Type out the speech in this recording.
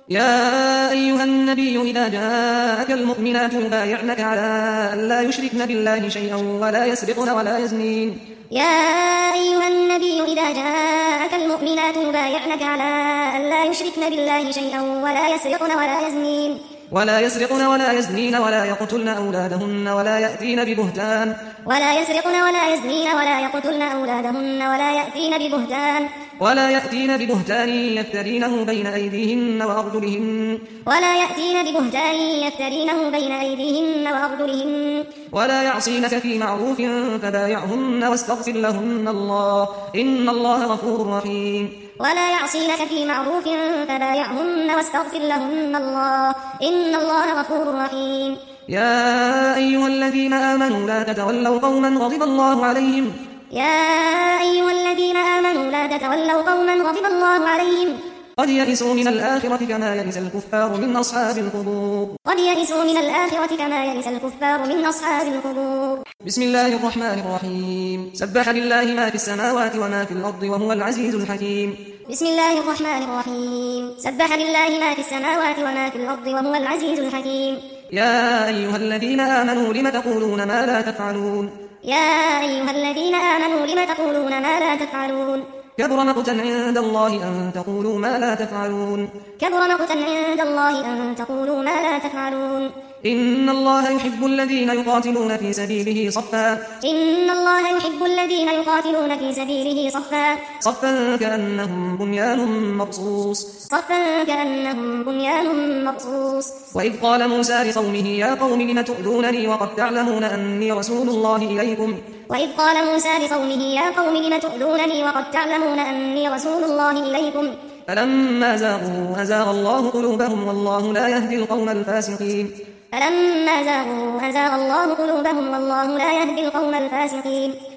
يا أيها النبي إذا جاءك المؤمنات يبايعنك على أن لا يشركن بالله شيئا ولا يسرقن ولا يزنين. يا أيها النبي إذا جاءك المؤمنات يبايعنك على أن لا يشركن بالله شيئا ولا يسرقن ولا يزنين ولا يقتلن أولادهن ولا يأتين ببهتان يفترينه بين أيديهن وأرجلهن ولا يعصينك في معروف فبايعهن واستغفر لهن الله إن الله غفور رحيم. ولا يعصينك في معروف فبايعهن واستغفر لهن الله إن الله غفور رحيم. يا أيها الذين آمنوا لا تتولوا قوما غضب الله عليهم قد يئسوا من الآخرة كما يئس الكفار من أصحاب القبور. بسم الله الرحمن الرحيم. سبح لله ما في السماوات وما في الأرض وهو العزيز الحكيم. بسم الله الرحمن الرحيم. سبح لله ما في السماوات وما في الأرض وهو العزيز الحكيم. يا أيها الذين آمنوا لم تقولون ما لا تفعلون كبر مقتا عند الله أن تقولوا ما لا تفعلون. إن الله يحب الذين يقاتلون في سبيله صفا كأنهم بنيان مرصوص. وإذ قال موسى لقومه يا قوم لم تؤذونني وقد تعلمون أني رسول الله إليكم فلما زاغوا أزاغ الله قلوبهم والله لا يهدي القوم الفاسقين.